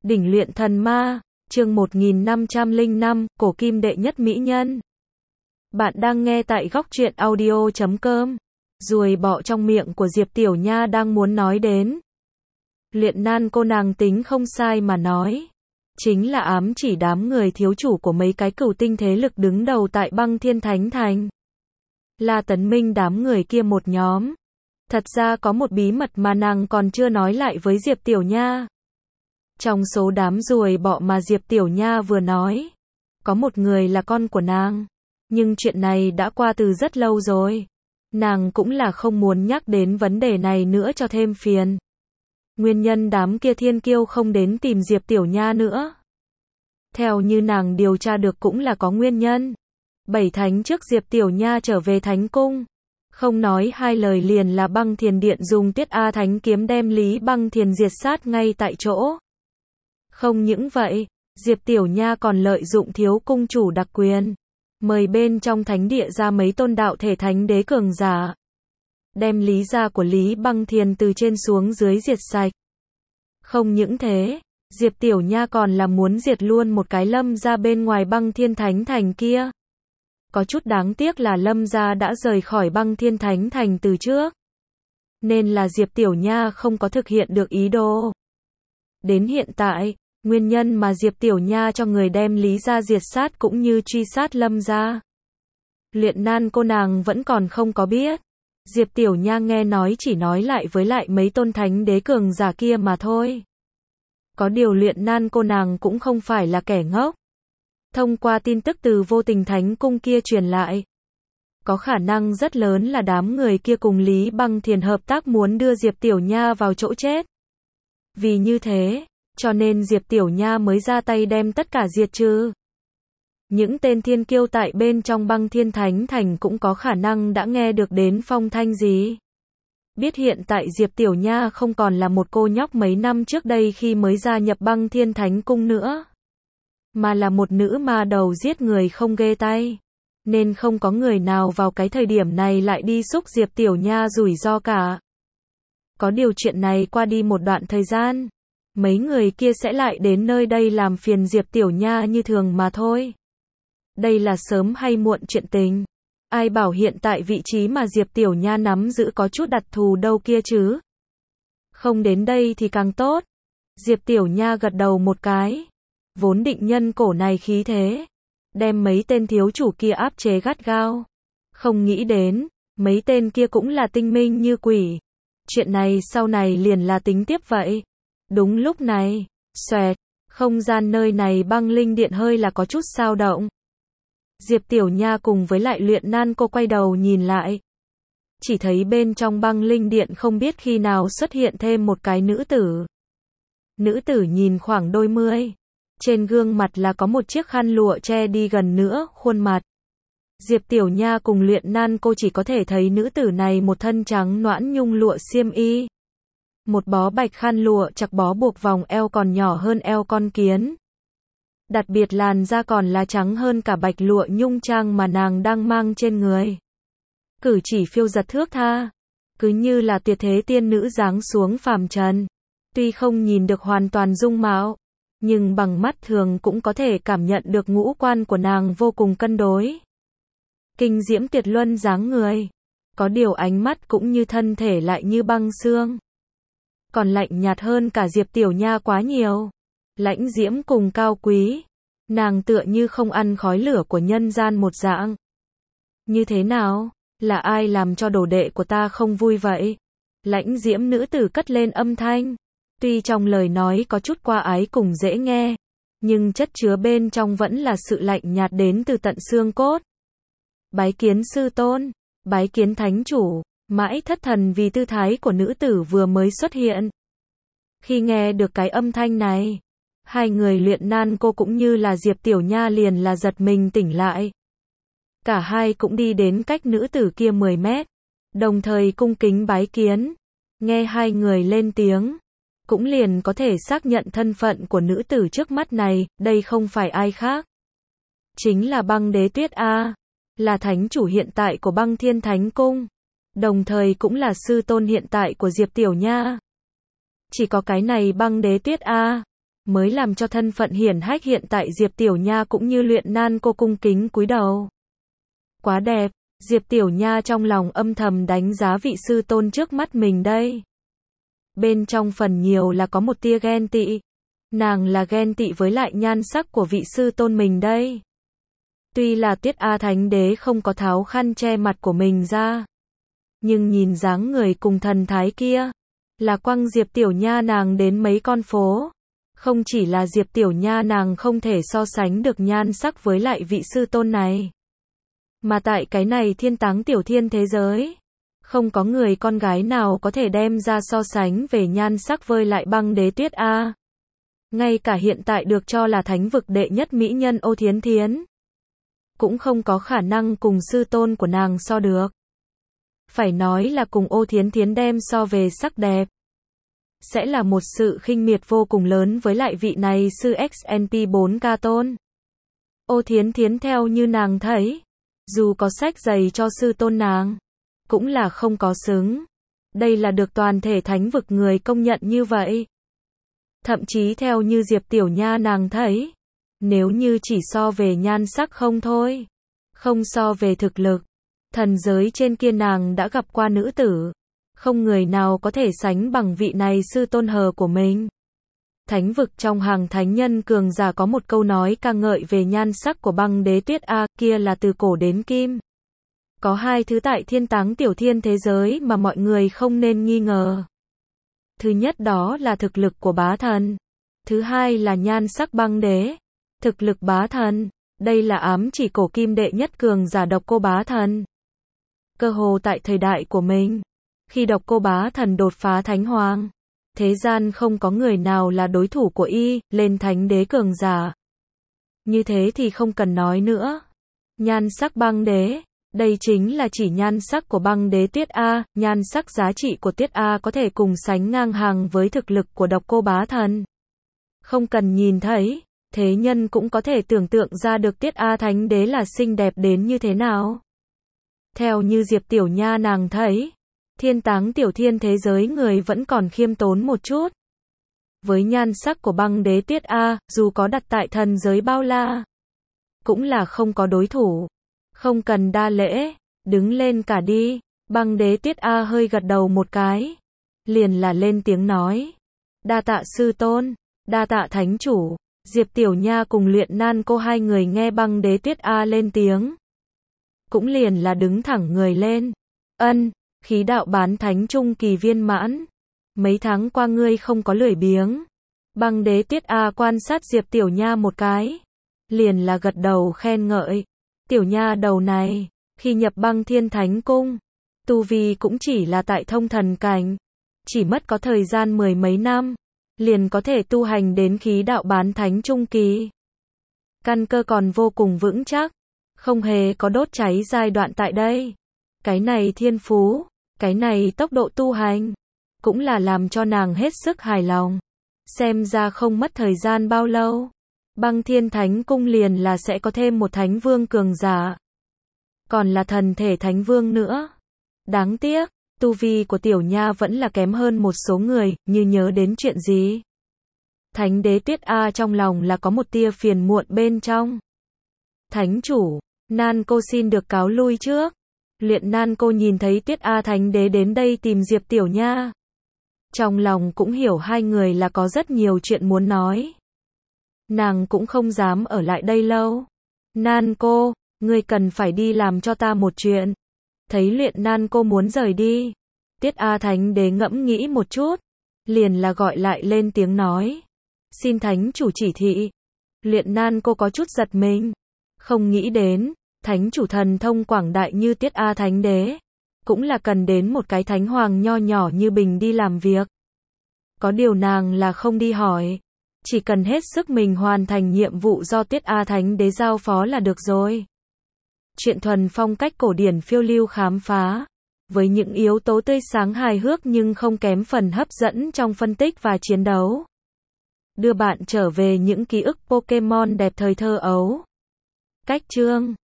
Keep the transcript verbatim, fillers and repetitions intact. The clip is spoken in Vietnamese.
Đỉnh luyện thần ma, chương một nghìn năm trăm lẻ năm, cổ kim đệ nhất mỹ nhân. Bạn đang nghe tại góc truyện audio chấm com. Ruồi bọ trong miệng của Diệp Tiểu Nha đang muốn nói đến. Luyện nan cô nàng tính không sai mà nói. Chính là ám chỉ đám người thiếu chủ của mấy cái cửu tinh thế lực đứng đầu tại băng thiên thánh thành. La Tấn Minh đám người kia một nhóm. Thật ra có một bí mật mà nàng còn chưa nói lại với Diệp Tiểu Nha. Trong số đám ruồi bọ mà Diệp Tiểu Nha vừa nói, có một người là con của nàng. Nhưng chuyện này đã qua từ rất lâu rồi. Nàng cũng là không muốn nhắc đến vấn đề này nữa cho thêm phiền. Nguyên nhân đám kia thiên kiêu không đến tìm Diệp Tiểu Nha nữa. Theo như nàng điều tra được cũng là có nguyên nhân. Bảy thánh trước Diệp Tiểu Nha trở về thánh cung. Không nói hai lời liền là Băng Thiền Điện dùng Tiết A Thánh kiếm đem Lý Băng Thiền diệt sát ngay tại chỗ. Không những vậy, Diệp Tiểu Nha còn lợi dụng thiếu cung chủ đặc quyền. Mời bên trong thánh địa ra mấy tôn đạo thể thánh đế cường giả. Đem lý gia của Lý Băng Thiền từ trên xuống dưới diệt sạch. Không những thế, Diệp Tiểu Nha còn là muốn diệt luôn một cái Lâm gia bên ngoài băng thiên thánh thành kia. Có chút đáng tiếc là Lâm gia đã rời khỏi băng thiên thánh thành từ trước. Nên là Diệp Tiểu Nha không có thực hiện được ý đồ. Đến hiện tại, nguyên nhân mà Diệp Tiểu Nha cho người đem Lý gia diệt sát cũng như truy sát Lâm gia. Luyện nan cô nàng vẫn còn không có biết. Diệp Tiểu Nha nghe nói chỉ nói lại với lại mấy tôn thánh đế cường giả kia mà thôi. Có điều luyện nan cô nàng cũng không phải là kẻ ngốc. Thông qua tin tức từ vô tình thánh cung kia truyền lại, có khả năng rất lớn là đám người kia cùng Lý Băng Thiền hợp tác muốn đưa Diệp Tiểu Nha vào chỗ chết. Vì như thế, cho nên Diệp Tiểu Nha mới ra tay đem tất cả diệt trừ. Những tên thiên kiêu tại bên trong băng thiên thánh thành cũng có khả năng đã nghe được đến phong thanh gì. Biết hiện tại Diệp Tiểu Nha không còn là một cô nhóc mấy năm trước đây khi mới gia nhập băng thiên thánh cung nữa. Mà là một nữ ma đầu giết người không ghê tay. Nên không có người nào vào cái thời điểm này lại đi xúc Diệp Tiểu Nha rủi ro cả. Có điều chuyện này qua đi một đoạn thời gian, mấy người kia sẽ lại đến nơi đây làm phiền Diệp Tiểu Nha như thường mà thôi. Đây là sớm hay muộn chuyện tình. Ai bảo hiện tại vị trí mà Diệp Tiểu Nha nắm giữ có chút đặc thù đâu kia chứ. Không đến đây thì càng tốt. Diệp Tiểu Nha gật đầu một cái. Vốn định nhân cổ này khí thế, đem mấy tên thiếu chủ kia áp chế gắt gao. Không nghĩ đến, mấy tên kia cũng là tinh minh như quỷ. Chuyện này sau này liền là tính tiếp vậy. Đúng lúc này, xoẹt, không gian nơi này băng linh điện hơi là có chút dao động. Diệp Tiểu Nha cùng với lại luyện nan cô quay đầu nhìn lại. Chỉ thấy bên trong băng linh điện không biết khi nào xuất hiện thêm một cái nữ tử. Nữ tử nhìn khoảng đôi mươi. Trên gương mặt là có một chiếc khăn lụa che đi gần nữa khuôn mặt. Diệp Tiểu Nha cùng luyện nan cô chỉ có thể thấy nữ tử này một thân trắng noãn nhung lụa xiêm y. Một bó bạch khăn lụa chặt bó buộc vòng eo còn nhỏ hơn eo con kiến. Đặc biệt làn da còn là trắng hơn cả bạch lụa nhung trang mà nàng đang mang trên người. Cử chỉ phiêu giật thước tha, cứ như là tuyệt thế tiên nữ giáng xuống phàm trần. Tuy không nhìn được hoàn toàn dung mạo, nhưng bằng mắt thường cũng có thể cảm nhận được ngũ quan của nàng vô cùng cân đối. Kinh diễm tuyệt luân dáng người. Có điều ánh mắt cũng như thân thể lại như băng xương. Còn lạnh nhạt hơn cả Diệp Tiểu Nha quá nhiều. Lãnh diễm cùng cao quý. Nàng tựa như không ăn khói lửa của nhân gian một dạng. Như thế nào? Là ai làm cho đồ đệ của ta không vui vậy? Lãnh diễm nữ tử cất lên âm thanh. Tuy trong lời nói có chút qua ái cùng dễ nghe, nhưng chất chứa bên trong vẫn là sự lạnh nhạt đến từ tận xương cốt. Bái kiến sư tôn, bái kiến thánh chủ, mãi thất thần vì tư thái của nữ tử vừa mới xuất hiện. Khi nghe được cái âm thanh này, hai người luyện nan cô cũng như là Diệp Tiểu Nha liền là giật mình tỉnh lại. Cả hai cũng đi đến cách nữ tử kia mười mét, đồng thời cung kính bái kiến. Nghe hai người lên tiếng, cũng liền có thể xác nhận thân phận của nữ tử trước mắt này, đây không phải ai khác. Chính là băng đế Tuyết A, là thánh chủ hiện tại của băng thiên thánh cung, đồng thời cũng là sư tôn hiện tại của Diệp Tiểu Nha. Chỉ có cái này băng đế Tuyết A, mới làm cho thân phận hiển hách hiện tại Diệp Tiểu Nha cũng như Luyện Nan cô cung kính cúi đầu. Quá đẹp, Diệp Tiểu Nha trong lòng âm thầm đánh giá vị sư tôn trước mắt mình đây. Bên trong phần nhiều là có một tia ghen tị. Nàng là ghen tị với lại nhan sắc của vị sư tôn mình đây. Tuy là Tiết A Thánh Đế không có tháo khăn che mặt của mình ra, nhưng nhìn dáng người cùng thần thái kia, là quăng Diệp Tiểu Nha nàng đến mấy con phố. Không chỉ là Diệp Tiểu Nha nàng không thể so sánh được nhan sắc với lại vị sư tôn này, mà tại cái này thiên táng tiểu thiên thế giới, không có người con gái nào có thể đem ra so sánh về nhan sắc với lại băng đế Tuyết A. Ngay cả hiện tại được cho là thánh vực đệ nhất mỹ nhân Ô Thiến Thiến, cũng không có khả năng cùng sư tôn của nàng so được. Phải nói là cùng Ô Thiến Thiến đem so về sắc đẹp, sẽ là một sự khinh miệt vô cùng lớn với lại vị này sư ích en pê bốn K tôn. Ô Thiến Thiến theo như nàng thấy, dù có sách giày cho sư tôn nàng, cũng là không có xứng. Đây là được toàn thể thánh vực người công nhận như vậy. Thậm chí theo như Diệp Tiểu Nha nàng thấy, nếu như chỉ so về nhan sắc không thôi, không so về thực lực, thần giới trên kia nàng đã gặp qua nữ tử, không người nào có thể sánh bằng vị này sư tôn hờ của mình. Thánh vực trong hàng thánh nhân cường giả có một câu nói ca ngợi về nhan sắc của băng đế Tuyết A, kia là từ cổ đến kim. Có hai thứ tại thiên táng tiểu thiên thế giới mà mọi người không nên nghi ngờ. Thứ nhất đó là thực lực của bá thần. Thứ hai là nhan sắc băng đế. Thực lực bá thần, đây là ám chỉ cổ kim đệ nhất cường giả Độc Cô Bá Thần. Cơ hồ tại thời đại của mình, khi Độc Cô Bá Thần đột phá thánh hoàng, thế gian không có người nào là đối thủ của y, lên thánh đế cường giả. Như thế thì không cần nói nữa. Nhan sắc băng đế, đây chính là chỉ nhan sắc của băng đế Tuyết A, nhan sắc giá trị của Tuyết A có thể cùng sánh ngang hàng với thực lực của Độc Cô Bá Thần. Không cần nhìn thấy, thế nhân cũng có thể tưởng tượng ra được Tiết A Thánh Đế là xinh đẹp đến như thế nào. Theo như Diệp Tiểu Nha nàng thấy, thiên táng tiểu thiên thế giới người vẫn còn khiêm tốn một chút. Với nhan sắc của băng đế Tiết A, dù có đặt tại thần giới bao la, cũng là không có đối thủ. Không cần đa lễ, đứng lên cả đi. Băng đế Tiết A hơi gật đầu một cái, liền là lên tiếng nói. Đa tạ sư tôn, đa tạ thánh chủ. Diệp Tiểu Nha cùng Luyện Nan cô hai người nghe băng đế Tuyết A lên tiếng, cũng liền là đứng thẳng người lên. Ân, khí đạo bán thánh trung kỳ viên mãn. Mấy tháng qua ngươi không có lười biếng. Băng đế Tuyết A quan sát Diệp Tiểu Nha một cái, liền là gật đầu khen ngợi. Tiểu Nha đầu này, khi nhập băng thiên thánh cung, tu vi cũng chỉ là tại thông thần cảnh, chỉ mất có thời gian mười mấy năm, liền có thể tu hành đến khí đạo bán thánh trung kỳ. Căn cơ còn vô cùng vững chắc, không hề có đốt cháy giai đoạn tại đây. Cái này thiên phú, cái này tốc độ tu hành, cũng là làm cho nàng hết sức hài lòng. Xem ra không mất thời gian bao lâu, băng thiên thánh cung liền là sẽ có thêm một thánh vương cường giả. Còn là thần thể thánh vương nữa. Đáng tiếc, tu vi của Tiểu Nha vẫn là kém hơn một số người, như nhớ đến chuyện gì. Thánh đế Tuyết A trong lòng là có một tia phiền muộn bên trong. Thánh chủ, Nan cô xin được cáo lui trước. Luyện Nan cô nhìn thấy Tuyết A thánh đế đến đây tìm Diệp Tiểu Nha, trong lòng cũng hiểu hai người là có rất nhiều chuyện muốn nói. Nàng cũng không dám ở lại đây lâu. Nan cô, ngươi cần phải đi làm cho ta một chuyện. Thấy Luyện Nan cô muốn rời đi, Tiết A Thánh Đế ngẫm nghĩ một chút, liền là gọi lại lên tiếng nói. Xin thánh chủ chỉ thị. Luyện Nan cô có chút giật mình, không nghĩ đến, thánh chủ thần thông quảng đại như Tiết A Thánh Đế, cũng là cần đến một cái thánh hoàng nho nhỏ như bình đi làm việc. Có điều nàng là không đi hỏi, chỉ cần hết sức mình hoàn thành nhiệm vụ do Tiết A Thánh Đế giao phó là được rồi. Chuyện thuần phong cách cổ điển phiêu lưu khám phá, với những yếu tố tươi sáng hài hước nhưng không kém phần hấp dẫn trong phân tích và chiến đấu. Đưa bạn trở về những ký ức Pokemon đẹp thời thơ ấu. Cách chương